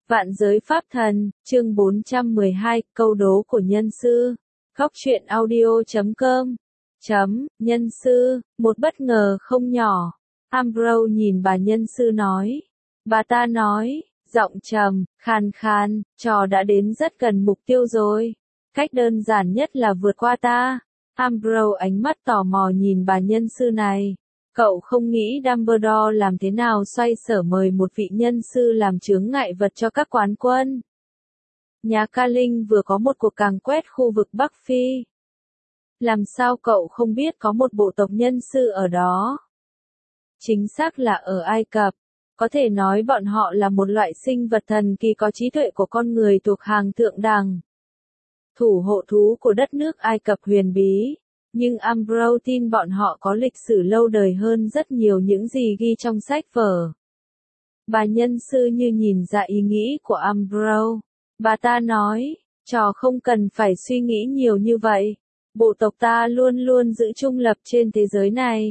Vạn giới pháp thần, chương 412, câu đố của nhân sư. Góc truyện audio.com. Nhân sư, một bất ngờ không nhỏ. Ambrose nhìn bà nhân sư nói. Bà ta nói, giọng trầm, khàn khàn, trò đã đến rất gần mục tiêu rồi. Cách đơn giản nhất là vượt qua ta. Ambrose ánh mắt tò mò nhìn bà nhân sư này. Cậu không nghĩ Dumbledore làm thế nào xoay sở mời một vị nhân sư làm chướng ngại vật cho các quán quân. Nhà Ca Linh vừa có một cuộc càn quét khu vực Bắc Phi. Làm sao cậu không biết có một bộ tộc nhân sư ở đó? Chính xác là ở Ai Cập. Có thể nói bọn họ là một loại sinh vật thần kỳ có trí tuệ của con người thuộc hàng thượng đẳng. Thủ hộ thú của đất nước Ai Cập huyền bí. Nhưng Ambrose tin bọn họ có lịch sử lâu đời hơn rất nhiều những gì ghi trong sách vở. Bà nhân sư như nhìn ra ý nghĩ của Ambrose. Bà ta nói, trò không cần phải suy nghĩ nhiều như vậy. Bộ tộc ta luôn luôn giữ trung lập trên thế giới này.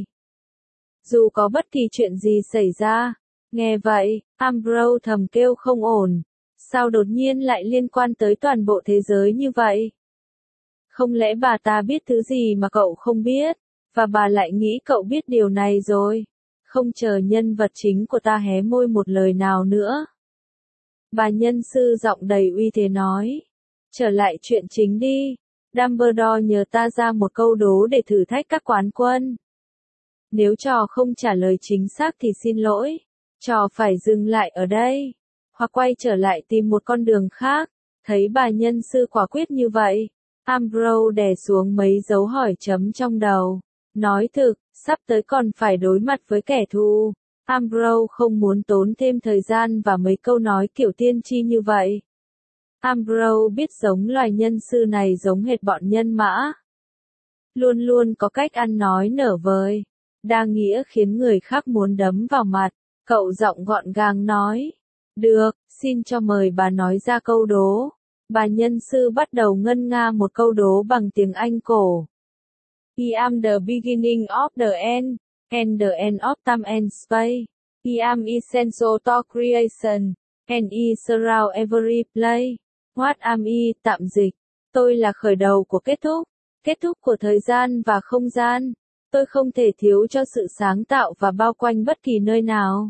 Dù có bất kỳ chuyện gì xảy ra. Nghe vậy, Ambrose thầm kêu không ổn. Sao đột nhiên lại liên quan tới toàn bộ thế giới như vậy? Không lẽ bà ta biết thứ gì mà cậu không biết, và bà lại nghĩ cậu biết điều này rồi? Không chờ nhân vật chính của ta hé môi một lời nào nữa. Bà nhân sư giọng đầy uy thế nói. Trở lại chuyện chính đi. Dumbledore nhờ ta ra một câu đố để thử thách các quán quân. Nếu trò không trả lời chính xác thì xin lỗi. Trò phải dừng lại ở đây. Hoặc quay trở lại tìm một con đường khác. Thấy bà nhân sư quả quyết như vậy. Ambrose đè xuống mấy dấu hỏi chấm trong đầu. Nói thực, sắp tới còn phải đối mặt với kẻ thù. Ambrose không muốn tốn thêm thời gian và mấy câu nói kiểu tiên tri như vậy. Ambrose biết giống loài nhân sư này giống hệt bọn nhân mã. Luôn luôn có cách ăn nói nở vời. Đa nghĩa khiến người khác muốn đấm vào mặt. Cậu giọng gọn gàng nói. Được, xin cho mời bà nói ra câu đố. Bà nhân sư bắt đầu ngân nga một câu đố bằng tiếng Anh cổ. I am the beginning of the end, and the end of time and space. I am essential to creation, and I surround every place. What am I? Tạm dịch. Tôi là khởi đầu của kết thúc của thời gian và không gian. Tôi không thể thiếu cho sự sáng tạo và bao quanh bất kỳ nơi nào.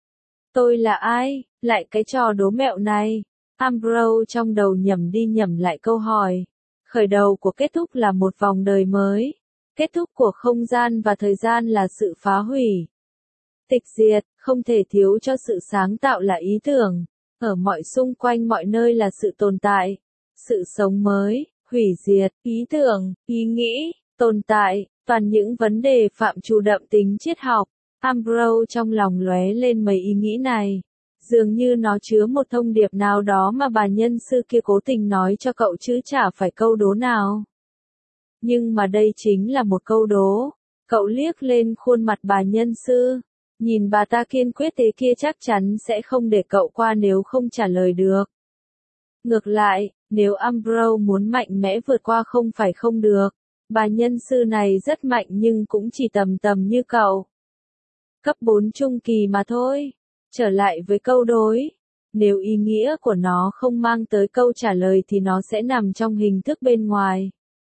Tôi là ai? Lại cái trò đố mẹo này. Ambrose trong đầu nhẩm đi nhẩm lại câu hỏi. Khởi đầu của kết thúc là một vòng đời mới. Kết thúc của không gian và thời gian là sự phá hủy. Tịch diệt, không thể thiếu cho sự sáng tạo là ý tưởng. Ở mọi xung quanh mọi nơi là sự tồn tại. Sự sống mới, hủy diệt, ý tưởng, ý nghĩ, tồn tại, toàn những vấn đề phạm trù đậm tính triết học. Ambrose trong lòng lóe lên mấy ý nghĩ này. Dường như nó chứa một thông điệp nào đó mà bà nhân sư kia cố tình nói cho cậu chứ chả phải câu đố nào. Nhưng mà đây chính là một câu đố. Cậu liếc lên khuôn mặt bà nhân sư. Nhìn bà ta kiên quyết thế kia chắc chắn sẽ không để cậu qua nếu không trả lời được. Ngược lại, nếu Ambrose muốn mạnh mẽ vượt qua không phải không được. Bà nhân sư này rất mạnh nhưng cũng chỉ tầm tầm như cậu. Cấp 4 trung kỳ mà thôi. Trở lại với câu đối. Nếu ý nghĩa của nó không mang tới câu trả lời thì nó sẽ nằm trong hình thức bên ngoài.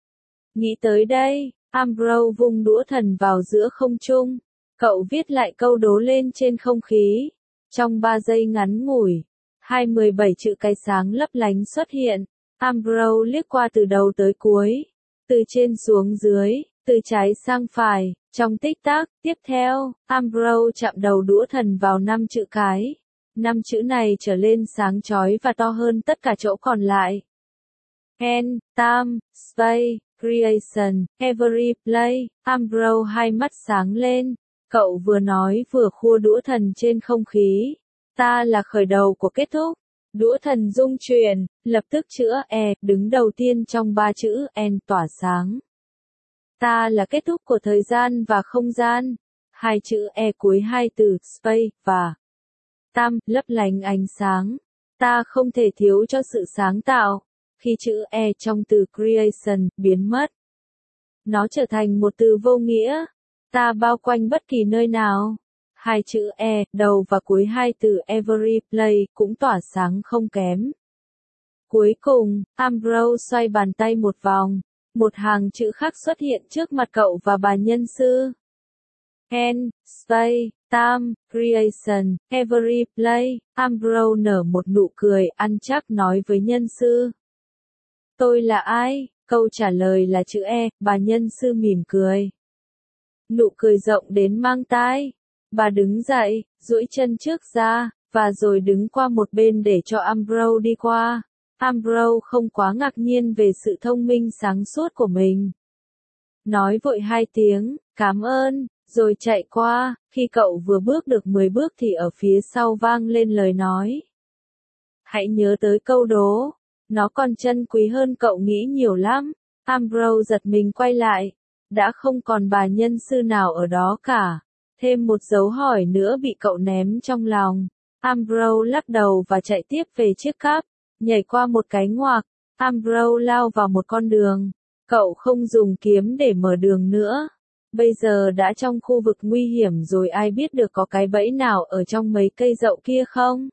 Nghĩ tới đây, Ambrose vung đũa thần vào giữa không trung. Cậu viết lại câu đố lên trên không khí. Trong 3 giây ngắn ngủi, 17 chữ cái sáng lấp lánh xuất hiện. Ambrose liếc qua từ đầu tới cuối. Từ trên xuống dưới, từ trái sang phải. Trong tích tắc, tiếp theo, Ambrose chạm đầu đũa thần vào 5 chữ cái. 5 chữ này trở lên sáng chói và to hơn tất cả chỗ còn lại. End, time, space, creation, every place. Ambrose hai mắt sáng lên. Cậu vừa nói vừa khua đũa thần trên không khí. Ta là khởi đầu của kết thúc. Đũa thần rung chuyển, lập tức chữ E đứng đầu tiên trong 3 chữ N tỏa sáng. Ta là kết thúc của thời gian và không gian. 2 chữ E cuối 2 từ space và time lấp lánh ánh sáng. Ta không thể thiếu cho sự sáng tạo. Khi chữ E trong từ creation biến mất, nó trở thành một từ vô nghĩa. Ta bao quanh bất kỳ nơi nào. Hai chữ E, đầu và cuối hai từ Every Play cũng tỏa sáng không kém. Cuối cùng, Ambrose xoay bàn tay một vòng, một hàng chữ khác xuất hiện trước mặt cậu và bà nhân sư. N, Space, Time, Creation, Every Play. Ambrose nở một nụ cười ăn chắc nói với nhân sư. Tôi là ai? Câu trả lời là chữ E, bà nhân sư mỉm cười. Nụ cười rộng đến mang tai. Bà đứng dậy, duỗi chân trước ra, và rồi đứng qua một bên để cho Ambrose đi qua. Ambrose không quá ngạc nhiên về sự thông minh sáng suốt của mình. Nói vội hai tiếng, cảm ơn, rồi chạy qua. Khi cậu vừa bước được 10 bước thì ở phía sau vang lên lời nói. Hãy nhớ tới câu đố. Nó còn chân quý hơn cậu nghĩ nhiều lắm. Ambrose giật mình quay lại. Đã không còn bà nhân sư nào ở đó cả. Thêm một dấu hỏi nữa bị cậu ném trong lòng. Ambrose lắc đầu và chạy tiếp về chiếc cáp. Nhảy qua một cái ngoặc. Ambrose lao vào một con đường. Cậu không dùng kiếm để mở đường nữa. Bây giờ đã trong khu vực nguy hiểm rồi, ai biết được có cái bẫy nào ở trong mấy cây dậu kia không?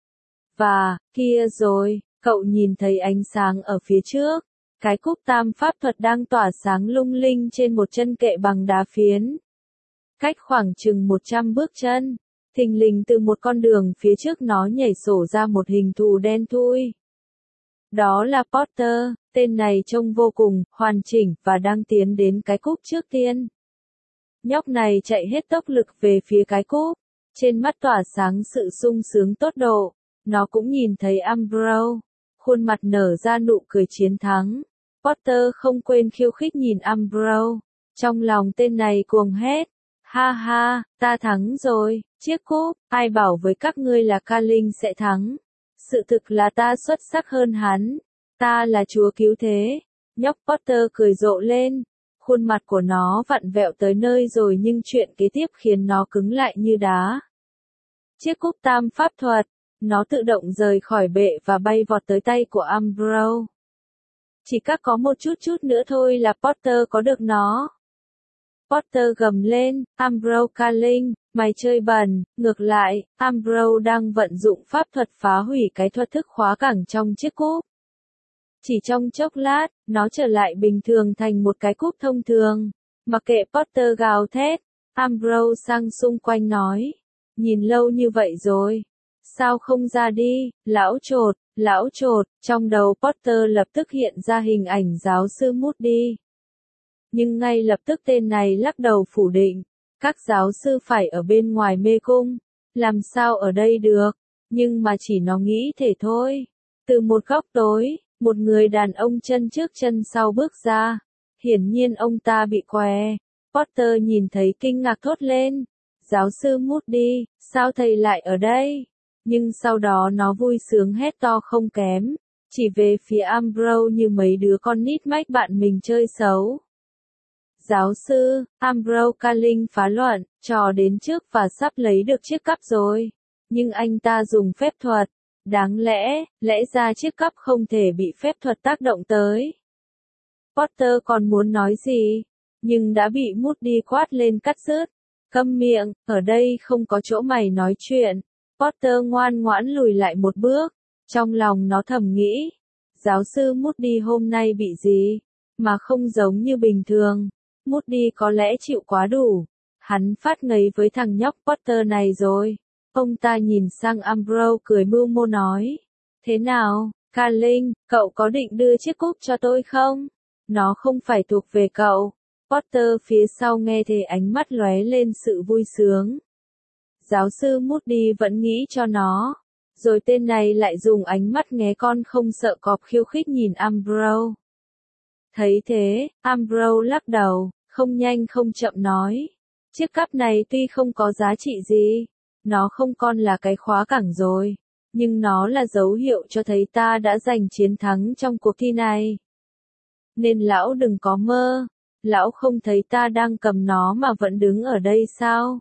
Và, kia rồi, cậu nhìn thấy ánh sáng ở phía trước. Cái cúp tam pháp thuật đang tỏa sáng lung linh trên một chân kệ bằng đá phiến. Cách khoảng chừng 100 bước chân, thình lình từ một con đường phía trước nó nhảy sổ ra một hình thù đen thui. Đó là Potter, tên này trông vô cùng hoàn chỉnh và đang tiến đến cái cúp trước tiên. Nhóc này chạy hết tốc lực về phía cái cúp, trên mắt tỏa sáng sự sung sướng tốt độ. Nó cũng nhìn thấy Ambrose, khuôn mặt nở ra nụ cười chiến thắng. Potter không quên khiêu khích nhìn Ambrose, trong lòng tên này cuồng hét. Ha ha, ta thắng rồi, chiếc cúp, ai bảo với các ngươi là Carling sẽ thắng. Sự thực là ta xuất sắc hơn hắn, ta là chúa cứu thế. Nhóc Potter cười rộ lên, khuôn mặt của nó vặn vẹo tới nơi rồi, nhưng chuyện kế tiếp khiến nó cứng lại như đá. Chiếc cúp tam pháp thuật, nó tự động rời khỏi bệ và bay vọt tới tay của Ambrose. Chỉ có một chút nữa thôi là Potter có được nó. Potter gầm lên, Ambrose Carling, mày chơi bẩn. Ngược lại, Ambrose đang vận dụng pháp thuật phá hủy cái thuật thức khóa cảng trong chiếc cúp. Chỉ trong chốc lát, nó trở lại bình thường thành một cái cúp thông thường. Mặc kệ Potter gào thét, Ambrose sang xung quanh nói, nhìn lâu như vậy rồi, sao không ra đi, lão trột. Trong đầu Potter lập tức hiện ra hình ảnh giáo sư Moody. Nhưng ngay lập tức tên này lắc đầu phủ định, các giáo sư phải ở bên ngoài mê cung, làm sao ở đây được, nhưng mà chỉ nó nghĩ thế thôi. Từ một góc tối, một người đàn ông chân trước chân sau bước ra, hiển nhiên ông ta bị què. Potter nhìn thấy kinh ngạc thốt lên, giáo sư Moody, sao thầy lại ở đây? Nhưng sau đó nó vui sướng hét to không kém, chỉ về phía Ambrose như mấy đứa con nít mách bạn mình chơi xấu. Giáo sư, Ambrose Carling phá loạn, trò đến trước và sắp lấy được chiếc cắp rồi. Nhưng anh ta dùng phép thuật. Đáng lẽ ra chiếc cắp không thể bị phép thuật tác động tới. Potter còn muốn nói gì, nhưng đã bị Moody quát lên cắt dứt. Câm miệng, ở đây không có chỗ mày nói chuyện. Potter ngoan ngoãn lùi lại một bước. Trong lòng nó thầm nghĩ, giáo sư Moody hôm nay bị gì, mà không giống như bình thường. Moody có lẽ chịu quá đủ. Hắn phát ngấy với thằng nhóc Potter này rồi. Ông ta nhìn sang Ambrose cười mưu mô nói. Thế nào, Carling, cậu có định đưa chiếc cúp cho tôi không? Nó không phải thuộc về cậu. Potter phía sau nghe thế ánh mắt lóe lên sự vui sướng. Giáo sư Moody vẫn nghĩ cho nó. Rồi tên này lại dùng ánh mắt nghé con không sợ cọp khiêu khích nhìn Ambrose. Thấy thế, Ambrose lắc đầu, không nhanh không chậm nói. Chiếc cắp này tuy không có giá trị gì, nó không còn là cái khóa cảng rồi, nhưng nó là dấu hiệu cho thấy ta đã giành chiến thắng trong cuộc thi này. Nên lão đừng có mơ, lão không thấy ta đang cầm nó mà vẫn đứng ở đây sao?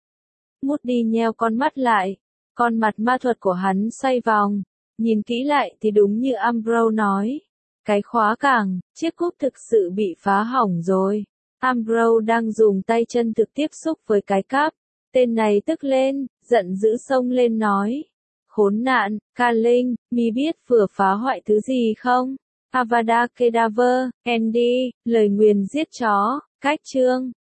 Moody nheo con mắt lại, con mặt ma thuật của hắn xoay vòng, nhìn kỹ lại thì đúng như Ambrose nói. Cái khóa cảng, chiếc cúp thực sự bị phá hỏng rồi. Ambrose đang dùng tay chân thực tiếp xúc với cái cáp. Tên này tức lên, giận dữ xông lên nói. Khốn nạn, Ca Linh, mi biết vừa phá hoại thứ gì không? Avada Kedavra, Andy, lời nguyền giết chó, cách chương.